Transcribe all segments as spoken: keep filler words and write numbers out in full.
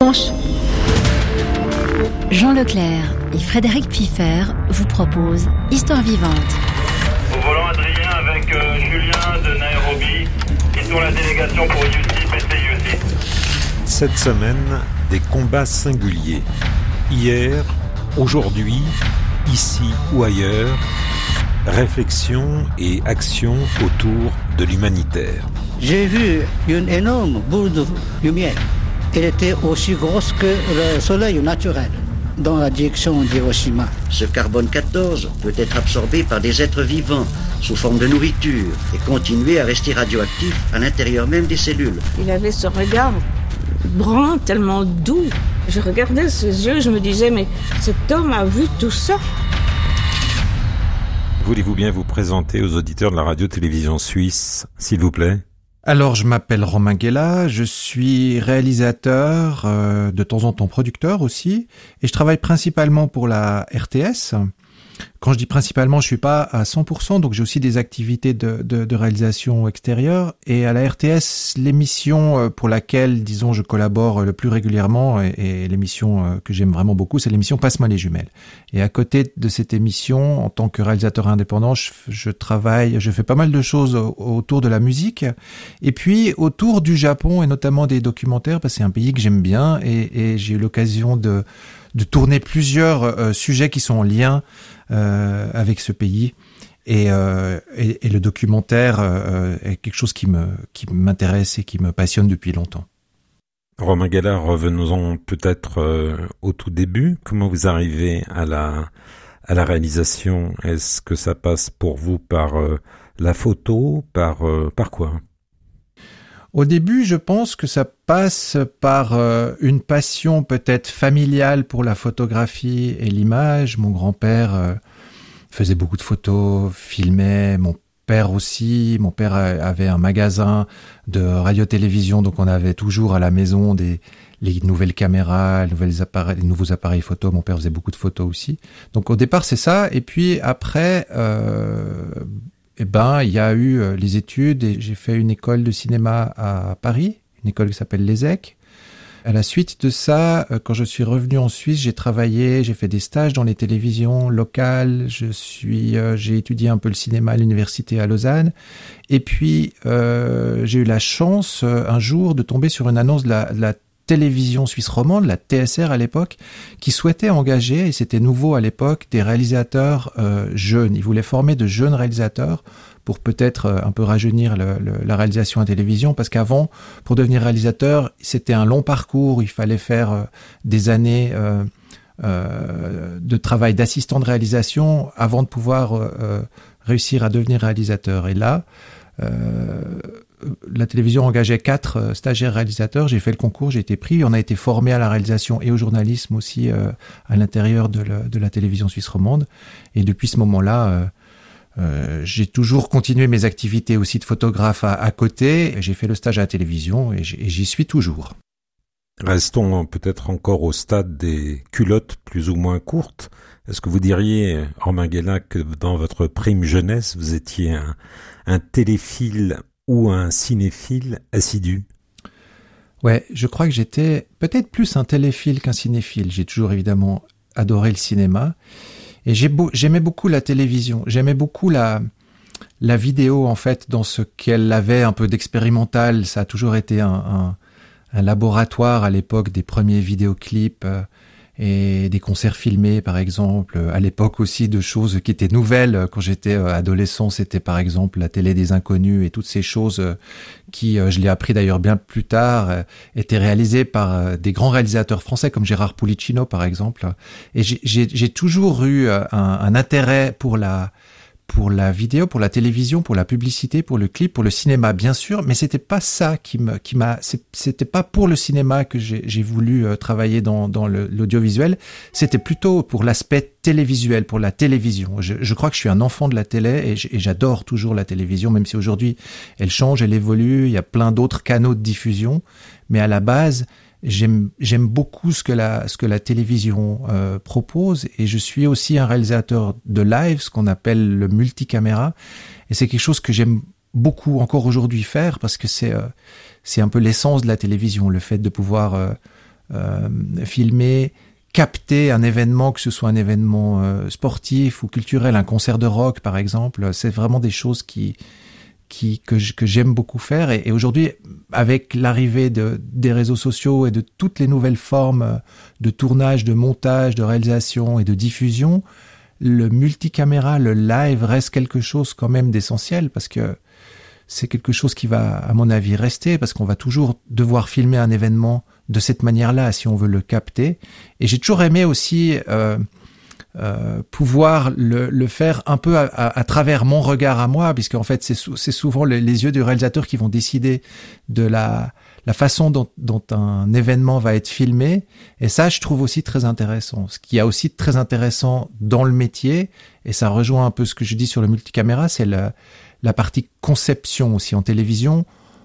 dimanche. Jean Leclerc et Frédéric Piffer vous proposent Histoire vivante. Au volant Adrien avec euh, Julien de Nairobi, qui sont la délégation pour U C P C U C. Cette semaine, des combats singuliers. Hier, aujourd'hui, ici ou ailleurs, réflexion et action autour de l'humanitaire. J'ai vu une énorme boule de lumière. Elle était aussi grosse que le soleil naturel dans la direction d'Hiroshima. Ce carbone quatorze peut être absorbé par des êtres vivants sous forme de nourriture et continuer à rester radioactif à l'intérieur même des cellules. Il avait ce regard brun, tellement doux. Je regardais ses yeux, je me disais, mais cet homme a vu tout ça. Voulez-vous bien vous présenter aux auditeurs de la radio-télévision suisse, s'il vous plaît ? Alors, je m'appelle Romain Guella, je suis réalisateur, euh, de temps en temps producteur aussi, et je travaille principalement pour la R T S. Quand je dis principalement, je suis pas à cent pour cent, donc j'ai aussi des activités de, de, de réalisation extérieure. Et à la R T S, l'émission pour laquelle, disons, je collabore le plus régulièrement, et, et l'émission que j'aime vraiment beaucoup, c'est l'émission Passe-moi les jumelles. Et à côté de cette émission, en tant que réalisateur indépendant, je, je travaille, je fais pas mal de choses autour de la musique, et puis autour du Japon, et notamment des documentaires, parce que c'est un pays que j'aime bien, et, et j'ai eu l'occasion de de tourner plusieurs euh, sujets qui sont en lien euh, avec ce pays, et, euh, et, et le documentaire euh, est quelque chose qui me qui m'intéresse et qui me passionne depuis longtemps. Romain Guella, revenons-en peut-être euh, au tout début. Comment vous arrivez à la à la réalisation ? Est-ce que ça passe pour vous par euh, la photo, par euh, par quoi ? Au début, je pense que ça passe par euh, une passion peut-être familiale pour la photographie et l'image. Mon grand-père euh, faisait beaucoup de photos, filmait, mon père aussi. Mon père avait un magasin de radio-télévision, donc on avait toujours à la maison des les nouvelles caméras, les, nouvelles appareils, les nouveaux appareils photo. Mon père faisait beaucoup de photos aussi. Donc au départ, c'est ça. Et puis après... Euh, Eh ben, il y a eu euh, les études et j'ai fait une école de cinéma à Paris, une école qui s'appelle l'ESSEC. À la suite de ça, euh, quand je suis revenu en Suisse, j'ai travaillé, j'ai fait des stages dans les télévisions locales. Je suis, euh, j'ai étudié un peu le cinéma à l'université à Lausanne. Et puis, euh, j'ai eu la chance euh, un jour de tomber sur une annonce de la, de la télévision suisse romande, la T S R à l'époque, qui souhaitait engager, et c'était nouveau à l'époque, des réalisateurs euh, jeunes. Ils voulaient former de jeunes réalisateurs pour peut-être euh, un peu rajeunir le, le, la réalisation à télévision, parce qu'avant, pour devenir réalisateur, c'était un long parcours, il fallait faire euh, des années euh, euh, de travail d'assistant de réalisation avant de pouvoir euh, réussir à devenir réalisateur. Et là, euh, la télévision engageait quatre stagiaires réalisateurs, j'ai fait le concours, j'ai été pris, on a été formé à la réalisation et au journalisme aussi euh, à l'intérieur de, le, de la télévision suisse romande, et depuis ce moment-là, euh, euh, j'ai toujours continué mes activités aussi de photographe à, à côté, j'ai fait le stage à la télévision et, et j'y suis toujours. Restons peut-être encore au stade des culottes plus ou moins courtes. Est-ce que vous diriez, Romain Guella, que dans votre prime jeunesse, vous étiez un, un téléphile ou un cinéphile assidu ? Ouais, je crois que j'étais peut-être plus un téléphile qu'un cinéphile. J'ai toujours évidemment adoré le cinéma et j'ai beau, j'aimais beaucoup la télévision. J'aimais beaucoup la la vidéo en fait dans ce qu'elle avait un peu d'expérimental. Ça a toujours été un, un, un laboratoire à l'époque des premiers vidéoclips. Euh, et des concerts filmés, par exemple. À l'époque aussi, de choses qui étaient nouvelles. Quand j'étais adolescent, c'était par exemple la télé des inconnus et toutes ces choses qui, je l'ai appris d'ailleurs bien plus tard, étaient réalisées par des grands réalisateurs français comme Gérard Pulicino, par exemple. Et j'ai, j'ai, j'ai toujours eu un, un intérêt pour la pour la vidéo, pour la télévision, pour la publicité, pour le clip, pour le cinéma, bien sûr, mais c'était pas ça qui me, qui m'a, c'était pas pour le cinéma que j'ai, j'ai voulu euh, travailler dans, dans le, l'audiovisuel. C'était plutôt pour l'aspect télévisuel, pour la télévision. Je, je crois que je suis un enfant de la télé et, et j'adore toujours la télévision, même si aujourd'hui elle change, elle évolue. Il y a plein d'autres canaux de diffusion, mais à la base, J'aime, j'aime beaucoup ce que la, ce que la télévision euh, propose, et je suis aussi un réalisateur de live, ce qu'on appelle le multicaméra, et c'est quelque chose que j'aime beaucoup encore aujourd'hui faire parce que c'est, euh, c'est un peu l'essence de la télévision, le fait de pouvoir euh, euh, filmer, capter un événement, que ce soit un événement euh, sportif ou culturel, un concert de rock par exemple. C'est vraiment des choses qui, qui que, que j'aime beaucoup faire. Et, et aujourd'hui, avec l'arrivée de, des réseaux sociaux et de toutes les nouvelles formes de tournage, de montage, de réalisation et de diffusion, le multicaméra, le live reste quelque chose quand même d'essentiel, parce que c'est quelque chose qui va, à mon avis, rester, parce qu'on va toujours devoir filmer un événement de cette manière-là si on veut le capter. Et j'ai toujours aimé aussi euh, euh, pouvoir le, le faire un peu à, à, à travers mon regard à moi, puisqu'en fait, c'est, sou- c'est souvent les, les yeux du réalisateur qui vont décider de la, la façon dont, dont un événement va être filmé. Et ça, je trouve aussi très intéressant. Ce qui est aussi très intéressant dans le métier, et ça rejoint un peu ce que je dis sur le multicaméra, c'est le la partie conception aussi. En télévision,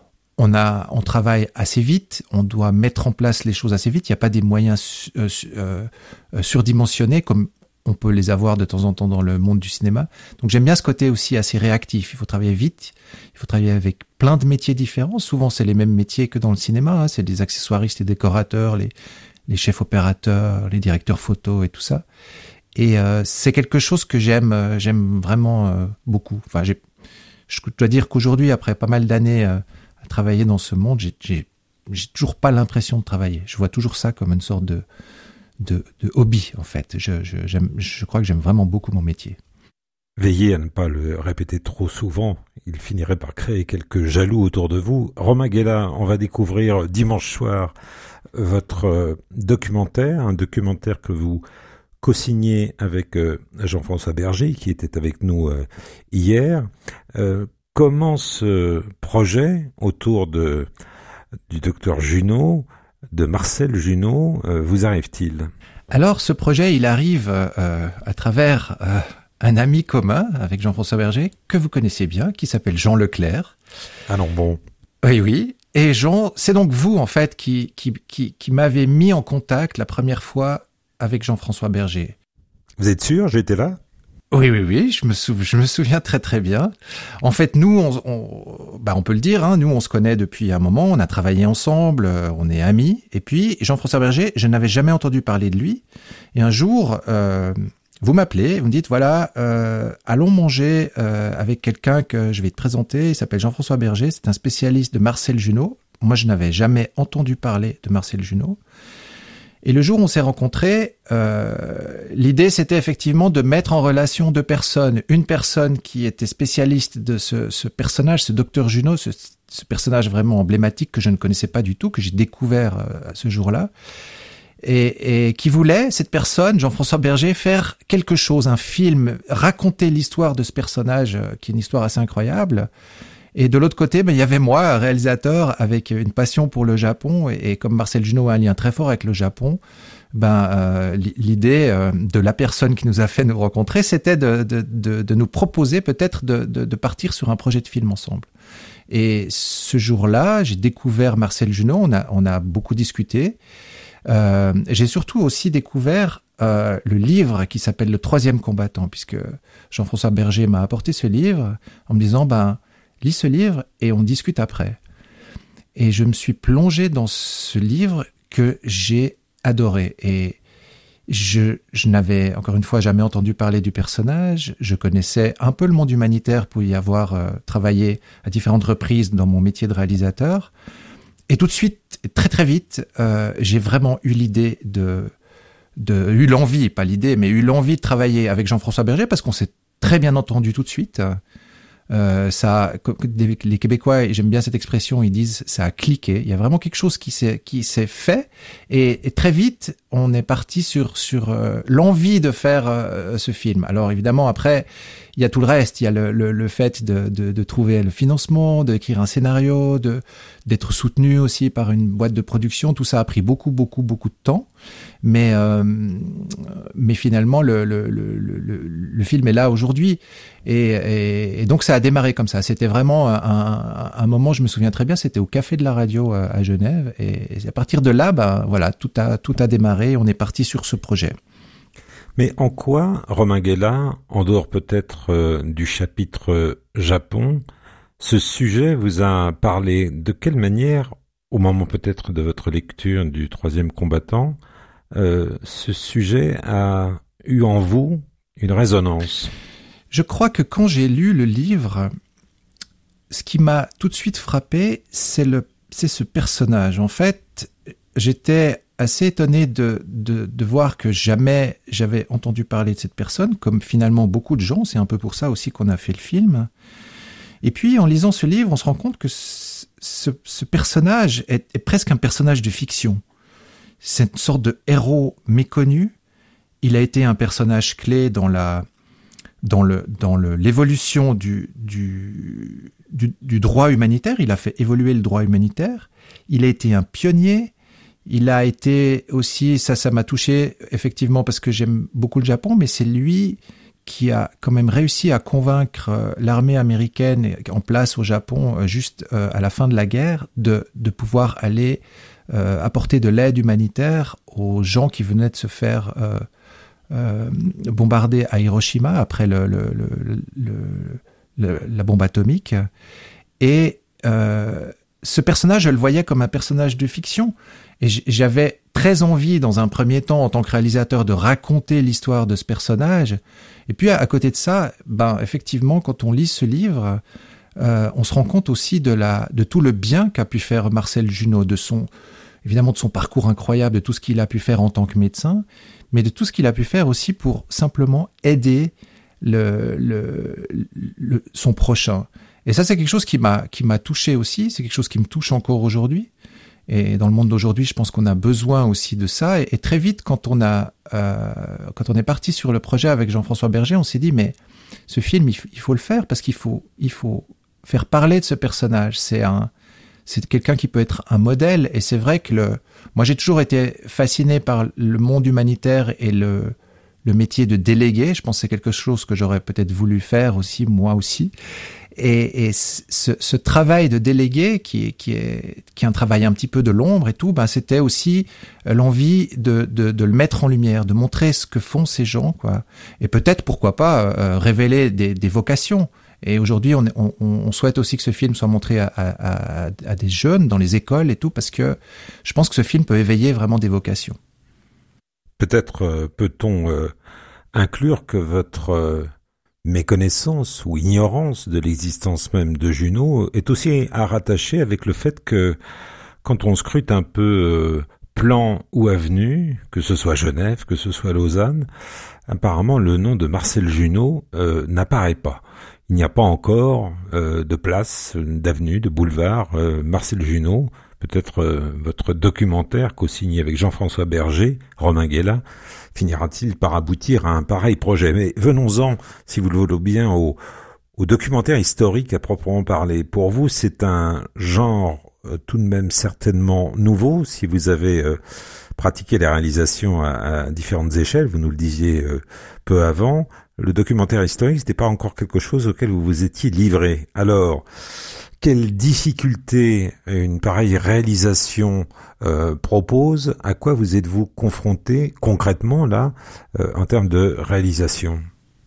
on a, on travaille assez vite, on doit mettre en place les choses assez vite. Il n'y a pas des moyens euh, euh, surdimensionnés comme on peut les avoir de temps en temps dans le monde du cinéma. Donc j'aime bien ce côté aussi assez réactif. Il faut travailler vite, il faut travailler avec plein de métiers différents. Souvent, c'est les mêmes métiers que dans le cinéma, hein. C'est des accessoiristes et décorateurs, les, les chefs opérateurs, les directeurs photo et tout ça. Et euh, c'est quelque chose que j'aime, euh, j'aime vraiment euh, beaucoup. Enfin, j'ai Je dois dire qu'aujourd'hui, après pas mal d'années euh, à travailler dans ce monde, j'ai, j'ai, j'ai toujours pas l'impression de travailler. Je vois toujours ça comme une sorte de, de, de hobby, en fait. Je, je, j'aime, je crois que j'aime vraiment beaucoup mon métier. Veillez à ne pas le répéter trop souvent. Il finirait par créer quelques jaloux autour de vous. Romain Guella, on va découvrir dimanche soir votre documentaire, un documentaire que vous co-signé avec euh, Jean-François Berger, qui était avec nous euh, hier. Euh, comment ce projet autour de du docteur Junot, de Marcel Junot, euh, vous arrive-t-il ? Alors, ce projet, il arrive euh, à travers euh, un ami commun avec Jean-François Berger, que vous connaissez bien, qui s'appelle Jean Leclerc. Ah non, bon. Oui, oui. Et Jean, c'est donc vous, en fait, qui, qui, qui, qui m'avez mis en contact la première fois avec Jean-François Berger. Vous êtes sûr, j'étais là ? Oui, oui, oui, je me, sou- je me souviens très très bien. En fait, nous, on, on, bah, on peut le dire, hein, nous, on se connaît depuis un moment, on a travaillé ensemble, euh, on est amis. Et puis, Jean-François Berger, je n'avais jamais entendu parler de lui. Et un jour, euh, vous m'appelez, vous me dites, voilà, euh, allons manger euh, avec quelqu'un que je vais te présenter. Il s'appelle Jean-François Berger, c'est un spécialiste de Marcel Junot. Moi, je n'avais jamais entendu parler de Marcel Junot. Et le jour où on s'est rencontrés, euh, l'idée c'était effectivement de mettre en relation deux personnes. Une personne qui était spécialiste de ce, ce personnage, ce docteur Junot, ce, ce personnage vraiment emblématique que je ne connaissais pas du tout, que j'ai découvert euh, à ce jour-là, et, et qui voulait, cette personne, Jean-François Berger, faire quelque chose, un film, raconter l'histoire de ce personnage, euh, qui est une histoire assez incroyable. Et de l'autre côté, ben, il y avait moi, un réalisateur avec une passion pour le Japon, et, et comme Marcel Junot a un lien très fort avec le Japon, ben euh, l'idée euh, de la personne qui nous a fait nous rencontrer, c'était de, de, de, de nous proposer peut-être de, de, de partir sur un projet de film ensemble. Et ce jour-là, j'ai découvert Marcel Junot, on a, on a beaucoup discuté. Euh, j'ai surtout aussi découvert euh, le livre qui s'appelle Le Troisième Combattant, puisque Jean-François Berger m'a apporté ce livre en me disant, ben lis ce livre et on discute après. Et je me suis plongé dans ce livre que j'ai adoré. Et je, je n'avais, encore une fois, jamais entendu parler du personnage. Je connaissais un peu le monde humanitaire pour y avoir euh, travaillé à différentes reprises dans mon métier de réalisateur. Et tout de suite, très très vite, euh, j'ai vraiment eu l'idée de, de, eu l'envie, pas l'idée, mais eu l'envie de travailler avec Jean-François Berger parce qu'on s'est très bien entendu tout de suite. Euh, ça, les Québécois, et j'aime bien cette expression, ils disent ça a cliqué. Il y a vraiment quelque chose qui s'est qui s'est fait, et, et très vite on est parti sur sur euh, l'envie de faire euh, ce film. Alors évidemment après il y a tout le reste, il y a le le, le fait de, de de trouver le financement, d'écrire un scénario, de d'être soutenu aussi par une boîte de production. Tout ça a pris beaucoup beaucoup beaucoup de temps, mais euh, mais finalement le le le le, le film est là aujourd'hui, et, et, et donc ça a démarré comme ça. C'était vraiment un, un, un moment, je me souviens très bien, c'était au Café de la Radio à, à Genève, et, et à partir de là, ben voilà, tout a tout a démarré. On est parti sur ce projet. Mais en quoi, Romain Guella, en dehors peut-être euh, du chapitre euh, Japon, ce sujet vous a parlé? De quelle manière, au moment peut-être de votre lecture du Troisième combattant, euh, ce sujet a eu en vous une résonance. Je crois que quand j'ai lu le livre, ce qui m'a tout de suite frappé, c'est le, c'est ce personnage. En fait, j'étais assez étonné de, de, de voir que jamais j'avais entendu parler de cette personne, comme finalement beaucoup de gens. C'est un peu pour ça aussi qu'on a fait le film. Et puis, en lisant ce livre, on se rend compte que ce, ce, ce personnage est, est presque un personnage de fiction. C'est une sorte de héros méconnu. Il a été un personnage clé dans la, dans le, dans le, l'évolution du, du, du, du droit humanitaire. Il a fait évoluer le droit humanitaire. Il a été un pionnier. Il a été aussi, ça, ça m'a touché effectivement parce que j'aime beaucoup le Japon, mais c'est lui qui a quand même réussi à convaincre l'armée américaine en place au Japon, juste à la fin de la guerre, de, de pouvoir aller euh, apporter de l'aide humanitaire aux gens qui venaient de se faire euh, euh, bombarder à Hiroshima après le, le, le, le, le, la bombe atomique. Et euh, ce personnage, je le voyais comme un personnage de fiction. Et j'avais très envie, dans un premier temps, en tant que réalisateur, de raconter l'histoire de ce personnage. Et puis, à, à côté de ça, ben, effectivement, quand on lit ce livre, euh, on se rend compte aussi de la, de tout le bien qu'a pu faire Marcel Junod, de son, évidemment, de son parcours incroyable, de tout ce qu'il a pu faire en tant que médecin, mais de tout ce qu'il a pu faire aussi pour simplement aider le, le, le, son prochain. Et ça, c'est quelque chose qui m'a, qui m'a touché aussi. C'est quelque chose qui me touche encore aujourd'hui. Et dans le monde d'aujourd'hui, je pense qu'on a besoin aussi de ça. Et, et très vite, quand on a, euh, quand on est parti sur le projet avec Jean-François Berger, on s'est dit, mais ce film, il, il faut le faire parce qu'il faut, il faut faire parler de ce personnage. C'est un, c'est quelqu'un qui peut être un modèle. Et c'est vrai que le, moi, j'ai toujours été fasciné par le monde humanitaire et le, le métier de délégué. Je pense que c'est quelque chose que j'aurais peut-être voulu faire aussi, moi aussi. Et, et ce, ce travail de délégué, qui est, qui est, qui est un travail un petit peu de l'ombre et tout, ben c'était aussi l'envie de, de, de le mettre en lumière, de montrer ce que font ces gens, quoi. Et peut-être, pourquoi pas, euh, révéler des, des vocations. Et aujourd'hui, on, on, on souhaite aussi que ce film soit montré à, à, à, à des jeunes dans les écoles et tout, parce que je pense que ce film peut éveiller vraiment des vocations. Peut-être euh, peut-on euh, inclure que votre euh, méconnaissance ou ignorance de l'existence même de Junod est aussi à rattacher avec le fait que quand on scrute un peu euh, plan ou avenue, que ce soit Genève, que ce soit Lausanne, apparemment le nom de Marcel Junod euh, n'apparaît pas. Il n'y a pas encore euh, de place, d'avenue, de boulevard euh, Marcel Junod. Peut-être euh, votre documentaire co-signé avec Jean-François Berger, Romain Guéla, finira-t-il par aboutir à un pareil projet. Mais venons-en, si vous le voulez bien, au, au documentaire historique à proprement parler. Pour vous, c'est un genre euh, tout de même certainement nouveau, si vous avez euh, pratiqué la réalisation à, à différentes échelles, vous nous le disiez euh, peu avant. Le documentaire historique, c'était pas encore quelque chose auquel vous vous étiez livré. Alors, quelles difficultés une pareille réalisation euh, propose? À quoi vous êtes-vous confronté concrètement là, euh, en termes de réalisation?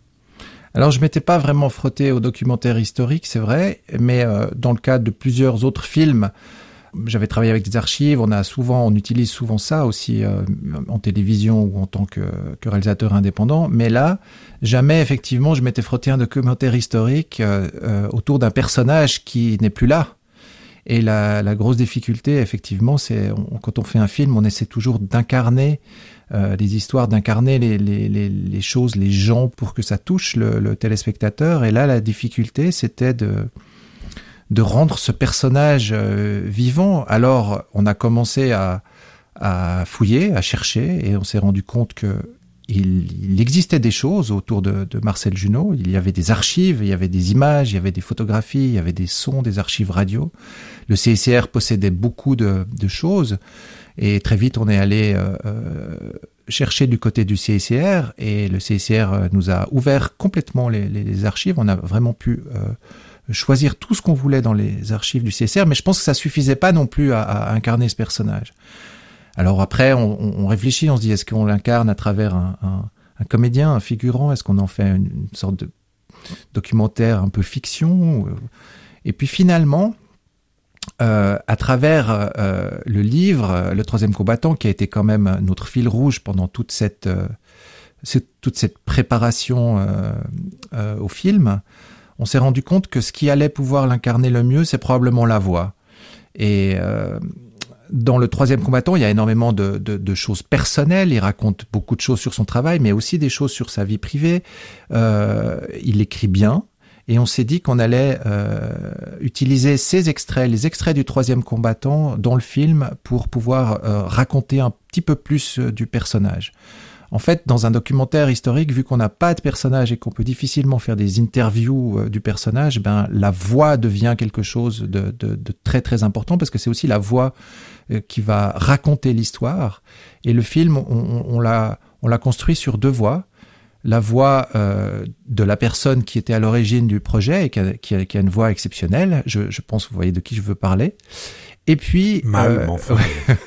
Alors, je m'étais pas vraiment frotté au documentaire historique, c'est vrai, mais euh, dans le cadre de plusieurs autres films, j'avais travaillé avec des archives. On a souvent, on utilise souvent ça aussi euh, en télévision ou en tant que, que réalisateur indépendant. Mais là, jamais effectivement, je m'étais frotté un documentaire historique euh, euh, autour d'un personnage qui n'est plus là. Et la, la grosse difficulté, effectivement, c'est on, quand on fait un film, on essaie toujours d'incarner euh, les histoires, d'incarner les, les, les, les choses, les gens, pour que ça touche le, le téléspectateur. Et là, la difficulté, c'était de de rendre ce personnage euh, vivant. Alors, on a commencé à, à fouiller, à chercher, et on s'est rendu compte que il, il existait des choses autour de, de Marcel Junod. Il y avait des archives, il y avait des images, il y avait des photographies, il y avait des sons, des archives radio. Le C I C R possédait beaucoup de, de choses, et très vite, on est allé euh, euh, chercher du côté du C I C R, et le C I C R nous a ouvert complètement les, les, les archives. On a vraiment pu euh, choisir tout ce qu'on voulait dans les archives du C S R, mais je pense que ça suffisait pas non plus à, à incarner ce personnage. Alors après, on, on réfléchit, on se dit, est-ce qu'on l'incarne à travers un, un, un comédien, un figurant? Est-ce qu'on en fait une, une sorte de documentaire un peu fiction? Et puis finalement, euh, à travers euh, le livre, Le Troisième Combattant, qui a été quand même notre fil rouge pendant toute cette, euh, cette toute cette préparation euh, euh, au film, on s'est rendu compte que ce qui allait pouvoir l'incarner le mieux, c'est probablement la voix. Et euh, dans Le Troisième Combattant, il y a énormément de, de, de choses personnelles. Il raconte beaucoup de choses sur son travail, mais aussi des choses sur sa vie privée. Euh, il écrit bien. Et on s'est dit qu'on allait euh, utiliser ces extraits, les extraits du Troisième Combattant dans le film pour pouvoir euh, raconter un petit peu plus euh, du personnage. En fait, dans un documentaire historique, vu qu'on n'a pas de personnage et qu'on peut difficilement faire des interviews euh, du personnage, ben la voix devient quelque chose de, de, de très très important parce que c'est aussi la voix euh, qui va raconter l'histoire. Et le film, on, on, on l'a, on l'a construit sur deux voix. La voix euh, de la personne qui était à l'origine du projet et qui a, qui a, qui a une voix exceptionnelle. Je, je pense que vous voyez de qui je veux parler. Et puis, Mal, euh, enfin.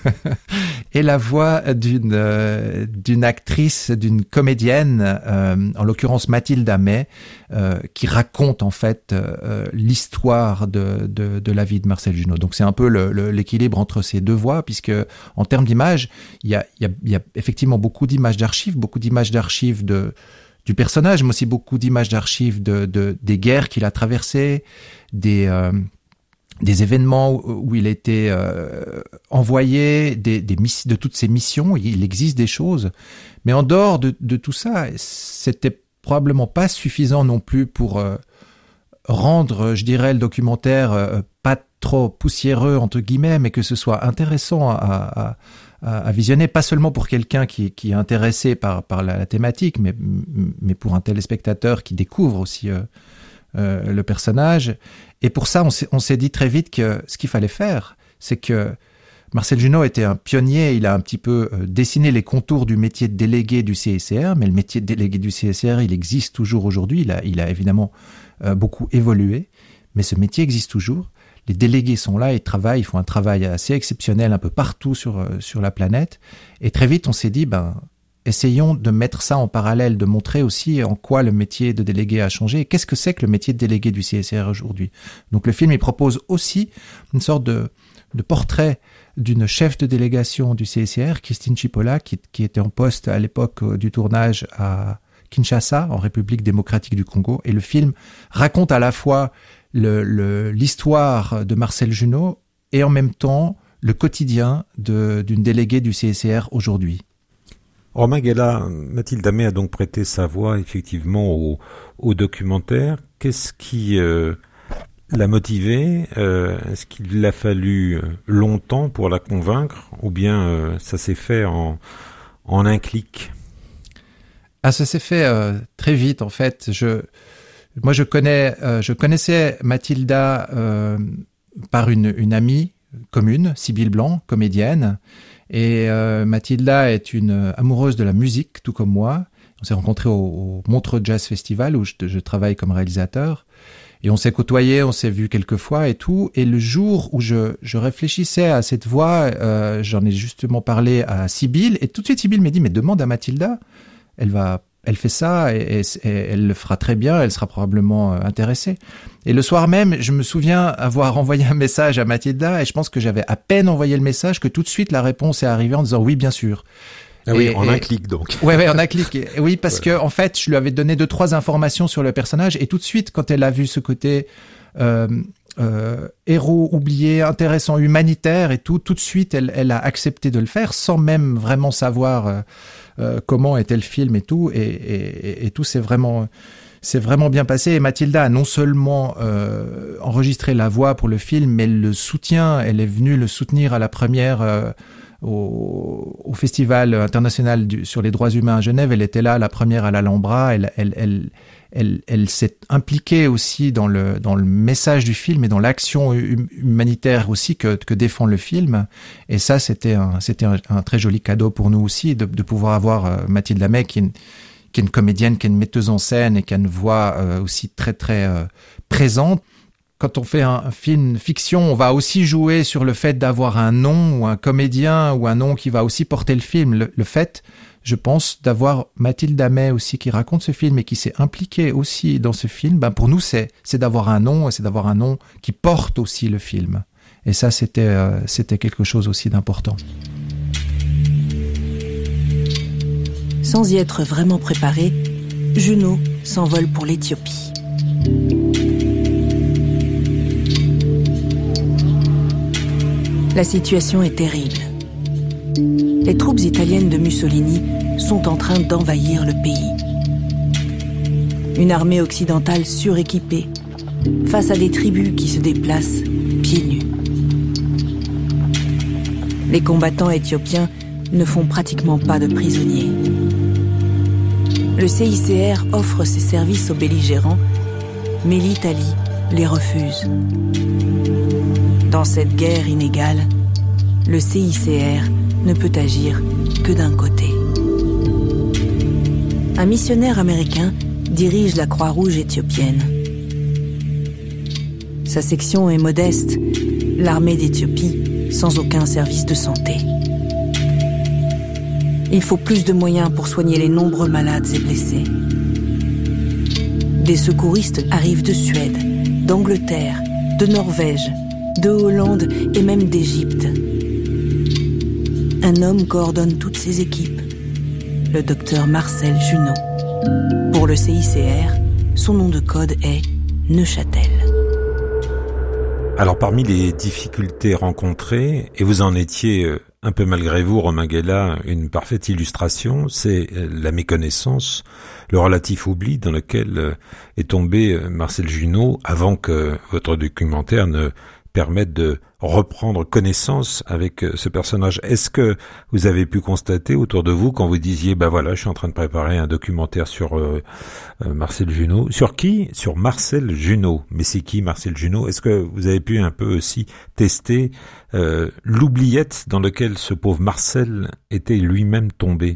et la voix d'une euh, d'une actrice, d'une comédienne, euh, en l'occurrence Mathilde Amet, euh, qui raconte en fait euh, l'histoire de, de de la vie de Marcel Junod. Donc c'est un peu le, le, l'équilibre entre ces deux voix, puisque en termes d'images, il y a il y a il y a effectivement beaucoup d'images d'archives, beaucoup d'images d'archives de du personnage, mais aussi beaucoup d'images d'archives de de des guerres qu'il a traversées, des euh, des événements où il a été euh, envoyé, des, des miss- de toutes ces missions, il existe des choses. Mais en dehors de, de tout ça, c'était probablement pas suffisant non plus pour euh, rendre, je dirais, le documentaire euh, pas trop poussiéreux, entre guillemets, mais que ce soit intéressant à, à, à visionner, pas seulement pour quelqu'un qui, qui est intéressé par, par la, la thématique, mais, mais pour un téléspectateur qui découvre aussi euh, euh, le personnage. Et pour ça, on s'est, on s'est dit très vite que ce qu'il fallait faire, c'est que Marcel Junod était un pionnier, il a un petit peu euh, dessiné les contours du métier de délégué du C S C R, mais le métier de délégué du C S C R, il existe toujours aujourd'hui, il a, il a évidemment euh, beaucoup évolué, mais ce métier existe toujours. Les délégués sont là, ils travaillent, ils font un travail assez exceptionnel un peu partout sur, euh, sur la planète. Et très vite, on s'est dit, ben, essayons de mettre ça en parallèle, de montrer aussi en quoi le métier de délégué a changé et qu'est-ce que c'est que le métier de délégué du C S C R aujourd'hui. Donc le film, il propose aussi une sorte de, de portrait d'une chef de délégation du C S C R, Christine Chipola, qui, qui était en poste à l'époque du tournage à Kinshasa, en République démocratique du Congo. Et le film raconte à la fois le, le, l'histoire de Marcel Junod et en même temps le quotidien de, d'une déléguée du C S C R aujourd'hui. Romain Gela, Mathilde Amet a donc prêté sa voix effectivement au, au documentaire. Qu'est-ce qui euh, l'a motivée euh, Est-ce qu'il a fallu longtemps pour la convaincre ou bien euh, ça s'est fait en, en un clic? Ah, ça s'est fait euh, très vite en fait. Je, moi, je connais, euh, je connaissais Mathilda euh, par une, une amie commune, Sybille Blanc, comédienne. Et euh, Mathilda est une amoureuse de la musique, tout comme moi. On s'est rencontrés au, au Montreux Jazz Festival où je, je travaille comme réalisateur. Et on s'est côtoyés, on s'est vus quelques fois et tout. Et le jour où je, je réfléchissais à cette voix, euh, j'en ai justement parlé à Sybille. Et tout de suite, Sybille m'a dit, mais demande à Mathilda, elle va... Elle fait ça et, et, et elle le fera très bien, elle sera probablement euh, intéressée. Et le soir même, je me souviens avoir envoyé un message à Mathilda et je pense que j'avais à peine envoyé le message que tout de suite la réponse est arrivée en disant oui, bien sûr. Ah oui, et, en et, un clic donc. Ouais, ouais, en un clic. Et, oui, parce voilà. que en fait, je lui avais donné deux, trois informations sur le personnage et tout de suite, quand elle a vu ce côté euh, euh, héros oublié, intéressant, humanitaire et tout, tout de suite, elle, elle a accepté de le faire sans même vraiment savoir. Euh, Euh, comment était le film et tout, et, et, et tout c'est vraiment, c'est vraiment bien passé. Et Mathilda a non seulement euh, enregistré la voix pour le film, mais elle le soutient, elle est venue le soutenir à la première euh, au, au Festival international du, sur les droits humains à Genève. Elle était là, la première à l'Alhambra, elle, elle, elle, elle, elle s'est impliquée aussi dans le, dans le message du film et dans l'action humanitaire aussi que, que défend le film. Et ça, c'était un, c'était un, un très joli cadeau pour nous aussi de, de pouvoir avoir euh, Mathilde Amet, qui est, une, qui est une comédienne, qui est une metteuse en scène et qui a une voix euh, aussi très, très euh, présente. Quand on fait un, un film fiction, on va aussi jouer sur le fait d'avoir un nom ou un comédien ou un nom qui va aussi porter le film. Le, le fait, je pense, d'avoir Mathilde Amet aussi qui raconte ce film et qui s'est impliquée aussi dans ce film, ben pour nous, c'est, c'est d'avoir un nom et c'est d'avoir un nom qui porte aussi le film. Et ça, c'était, euh, c'était quelque chose aussi d'important. Sans y être vraiment préparé, Juno s'envole pour l'Éthiopie. La situation est terrible. Les troupes italiennes de Mussolini sont en train d'envahir le pays. Une armée occidentale suréquipée, face à des tribus qui se déplacent pieds nus. Les combattants éthiopiens ne font pratiquement pas de prisonniers. Le C I C R offre ses services aux belligérants, mais l'Italie les refuse. Dans cette guerre inégale, le C I C R ne peut agir que d'un côté. Un missionnaire américain dirige la Croix-Rouge éthiopienne. Sa section est modeste, l'armée d'Éthiopie, sans aucun service de santé. Il faut plus de moyens pour soigner les nombreux malades et blessés. Des secouristes arrivent de Suède, d'Angleterre, de Norvège, de Hollande et même d'Égypte. Un homme coordonne toutes ces équipes, le docteur Marcel Junot. Pour le C I C R, son nom de code est Neuchâtel. Alors parmi les difficultés rencontrées, et vous en étiez un peu malgré vous, Romain Guella, une parfaite illustration, c'est la méconnaissance, le relatif oubli dans lequel est tombé Marcel Junot avant que votre documentaire ne permette de reprendre connaissance avec ce personnage. Est-ce que vous avez pu constater autour de vous quand vous disiez, bah voilà, je suis en train de préparer un documentaire sur euh, euh, Marcel Junot. Sur qui? Sur Marcel Junot. Mais c'est qui Marcel Junot? Est-ce que vous avez pu un peu aussi tester euh, l'oubliette dans laquelle ce pauvre Marcel était lui-même tombé?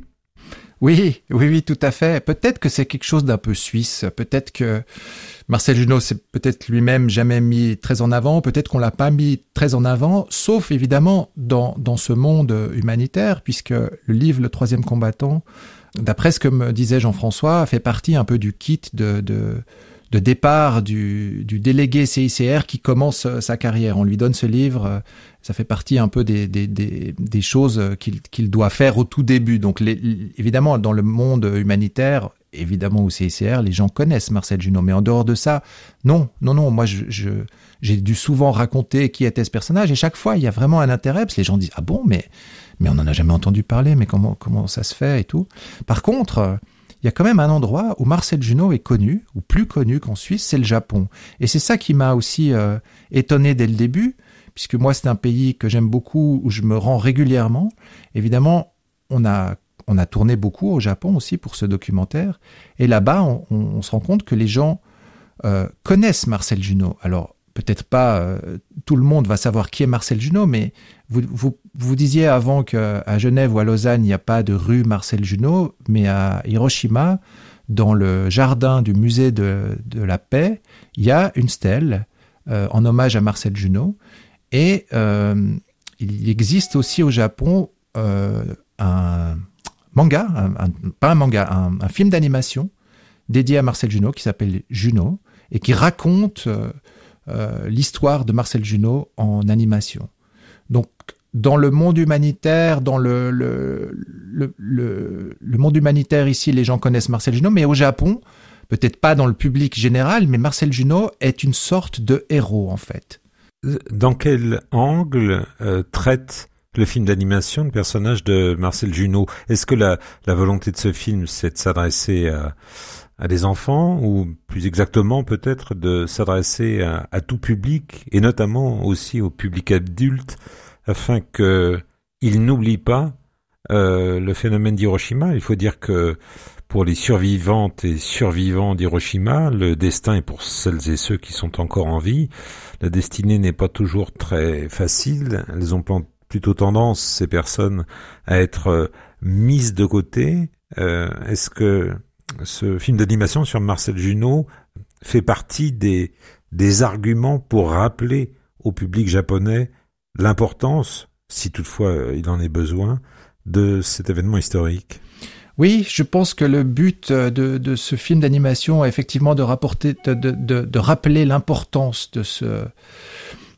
Oui, oui, oui, tout à fait. Peut-être que c'est quelque chose d'un peu suisse. Peut-être que Marcel Junot s'est peut-être lui-même jamais mis très en avant. Peut-être qu'on l'a pas mis très en avant, sauf évidemment dans, dans ce monde humanitaire, puisque le livre Le Troisième Combattant, d'après ce que me disait Jean-François, fait partie un peu du kit de, de, de départ du, du délégué C I C R qui commence sa carrière. On lui donne ce livre, ça fait partie un peu des, des, des, des choses qu'il, qu'il doit faire au tout début. Donc les, évidemment, dans le monde humanitaire, évidemment au C I C R, les gens connaissent Marcel Junot, mais en dehors de ça, non, non, non, moi je, je, j'ai dû souvent raconter qui était ce personnage, et chaque fois il y a vraiment un intérêt, parce que les gens disent « Ah bon, mais, mais on n'en a jamais entendu parler, mais comment, comment ça se fait ?» et tout. Par contre, il y a quand même un endroit où Marcel Junot est connu, ou plus connu qu'en Suisse, c'est le Japon. Et c'est ça qui m'a aussi euh, étonné dès le début, puisque moi c'est un pays que j'aime beaucoup, où je me rends régulièrement. Évidemment, on a On a tourné beaucoup au Japon aussi pour ce documentaire. Et là-bas, on, on, on se rend compte que les gens euh, connaissent Marcel Junot. Alors, peut-être pas euh, tout le monde va savoir qui est Marcel Junot, mais vous, vous, vous disiez avant qu'à Genève ou à Lausanne, il n'y a pas de rue Marcel Junot, mais à Hiroshima, dans le jardin du musée de, de la paix, il y a une stèle euh, en hommage à Marcel Junot. Et euh, il existe aussi au Japon euh, un... manga, un, un, pas un manga, un, un film d'animation dédié à Marcel Junot qui s'appelle Junot et qui raconte euh, euh, l'histoire de Marcel Junot en animation. Donc, dans le monde humanitaire, dans le, le, le, le, le monde humanitaire ici, les gens connaissent Marcel Junot, mais au Japon, peut-être pas dans le public général, mais Marcel Junot est une sorte de héros en fait. Dans quel angle euh, traite le film d'animation, le personnage de Marcel Junot? Est-ce que la, la volonté de ce film, c'est de s'adresser à, à des enfants, ou plus exactement peut-être de s'adresser à, à tout public, et notamment aussi au public adulte, afin que il n'oublie pas euh, le phénomène d'Hiroshima? Il faut dire que pour les survivantes et survivants d'Hiroshima, le destin, et pour celles et ceux qui sont encore en vie, la destinée n'est pas toujours très facile. Elles ont plutôt tendance, ces personnes, à être mises de côté. Euh, est-ce que ce film d'animation sur Marcel Junot fait partie des, des arguments pour rappeler au public japonais l'importance, si toutefois il en est besoin, de cet événement historique? Oui, je pense que le but de, de ce film d'animation est effectivement de rapporter, de, de, de, de rappeler l'importance de ce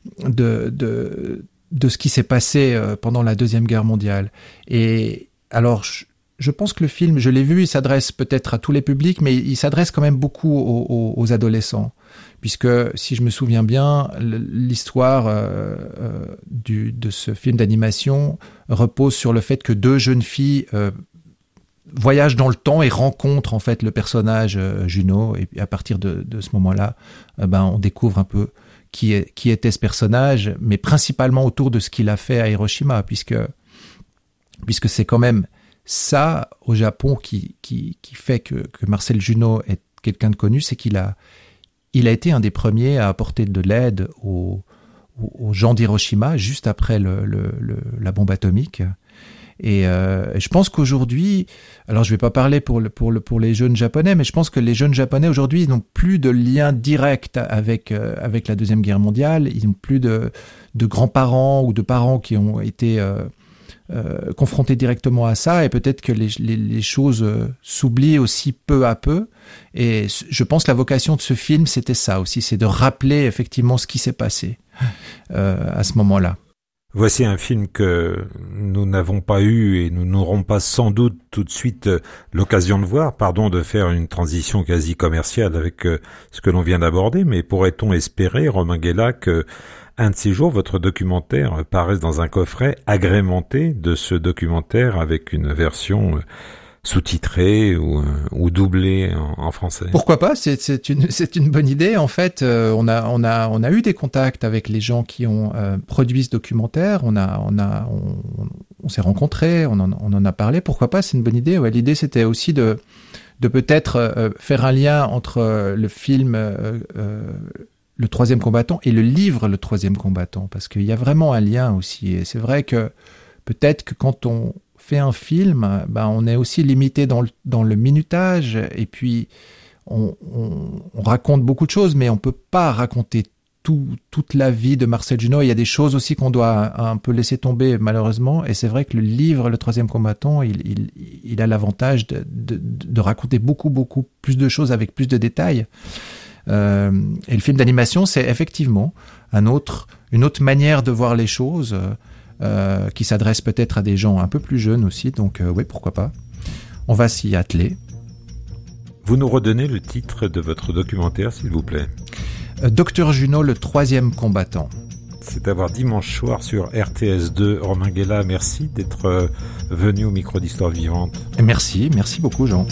de, de, de ce qui s'est passé euh, pendant la Deuxième Guerre mondiale. Et alors, je, je pense que le film, je l'ai vu, il s'adresse peut-être à tous les publics, mais il s'adresse quand même beaucoup aux, aux, aux adolescents. Puisque, si je me souviens bien, l'histoire euh, euh, du, de ce film d'animation repose sur le fait que deux jeunes filles euh, voyagent dans le temps et rencontrent en fait le personnage euh, Juno. Et à partir de, de ce moment-là, euh, ben, on découvre un peu qui, est, qui était ce personnage, mais principalement autour de ce qu'il a fait à Hiroshima, puisque, puisque c'est quand même ça, au Japon, qui, qui, qui fait que, que Marcel Junot est quelqu'un de connu, c'est qu'il a Il a été un des premiers à apporter de l'aide aux, aux gens d'Hiroshima juste après le, le, le, la bombe atomique. Et euh, je pense qu'aujourd'hui, alors je ne vais pas parler pour, le, pour, le, pour les jeunes japonais, mais je pense que les jeunes japonais aujourd'hui n'ont plus de lien direct avec, euh, avec la Deuxième Guerre mondiale. Ils n'ont plus de, de grands-parents ou de parents qui ont été euh, euh, confrontés directement à ça. Et peut-être que les, les, les choses euh, s'oublient aussi peu à peu. Et je pense que la vocation de ce film, c'était ça aussi, c'est de rappeler effectivement ce qui s'est passé euh, à ce moment-là. Voici un film que nous n'avons pas eu et nous n'aurons pas sans doute tout de suite l'occasion de voir. Pardon de faire une transition quasi commerciale avec ce que l'on vient d'aborder, mais pourrait-on espérer, Romain Guella, que un de ces jours, votre documentaire paraisse dans un coffret agrémenté de ce documentaire avec une version sous-titré ou, ou doublé en, en français. Pourquoi pas? C'est, c'est une, c'est une bonne idée. En fait, euh, on a, on a, on a eu des contacts avec les gens qui ont euh, produit ce documentaire. On a, on a, on, on s'est rencontrés, on en, on en a parlé. Pourquoi pas? C'est une bonne idée. Ouais, l'idée, c'était aussi de, de peut-être euh, faire un lien entre euh, le film euh, euh, Le Troisième Combattant et le livre Le Troisième Combattant, parce qu'il y a vraiment un lien aussi. Et c'est vrai que peut-être que quand on fait un film, ben on est aussi limité dans le, dans le minutage, et puis on, on, on raconte beaucoup de choses, mais on peut pas raconter tout, toute la vie de Marcel Junot. Il y a des choses aussi qu'on doit un peu laisser tomber, malheureusement, et c'est vrai que le livre Le Troisième Combattant, il, il, il a l'avantage de, de, de raconter beaucoup, beaucoup plus de choses avec plus de détails. Euh, et le film d'animation, c'est effectivement un autre, une autre manière de voir les choses, euh, Euh, qui s'adresse peut-être à des gens un peu plus jeunes aussi, donc euh, oui, pourquoi pas. On va s'y atteler. Vous nous redonnez le titre de votre documentaire, s'il vous plaît. euh, Docteur Junot, le troisième combattant. C'est à voir dimanche soir sur R T S deux. Romain Guella, merci d'être euh, venu au micro d'Histoire Vivante. Et merci, merci beaucoup Jean.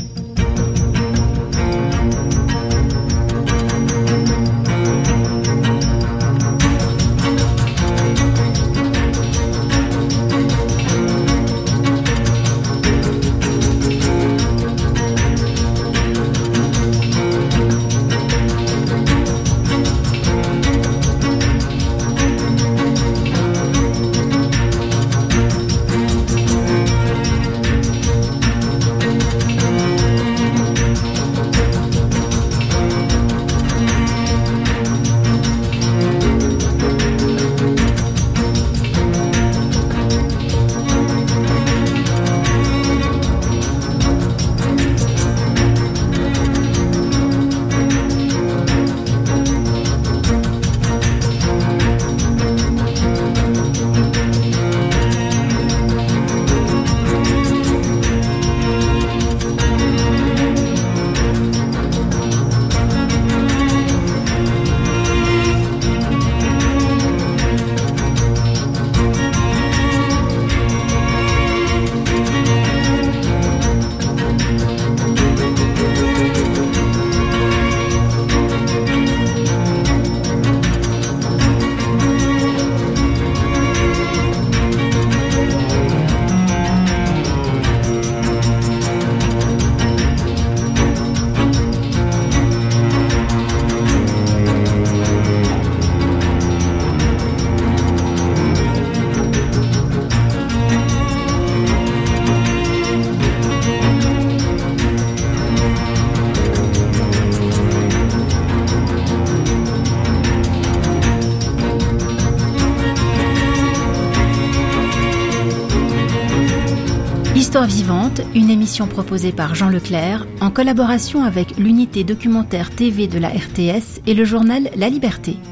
Histoire vivante, une émission proposée par Jean Leclerc en collaboration avec l'unité documentaire T V de la R T S et le journal La Liberté.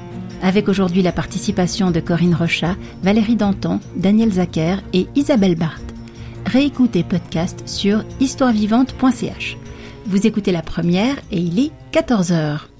avec aujourd'hui la participation de Corinne Rochat, Valérie Danton, Daniel Zacher et Isabelle Barthes. Réécoutez podcast sur histoire vivante point c h. Vous écoutez la première et il est quatorze heures.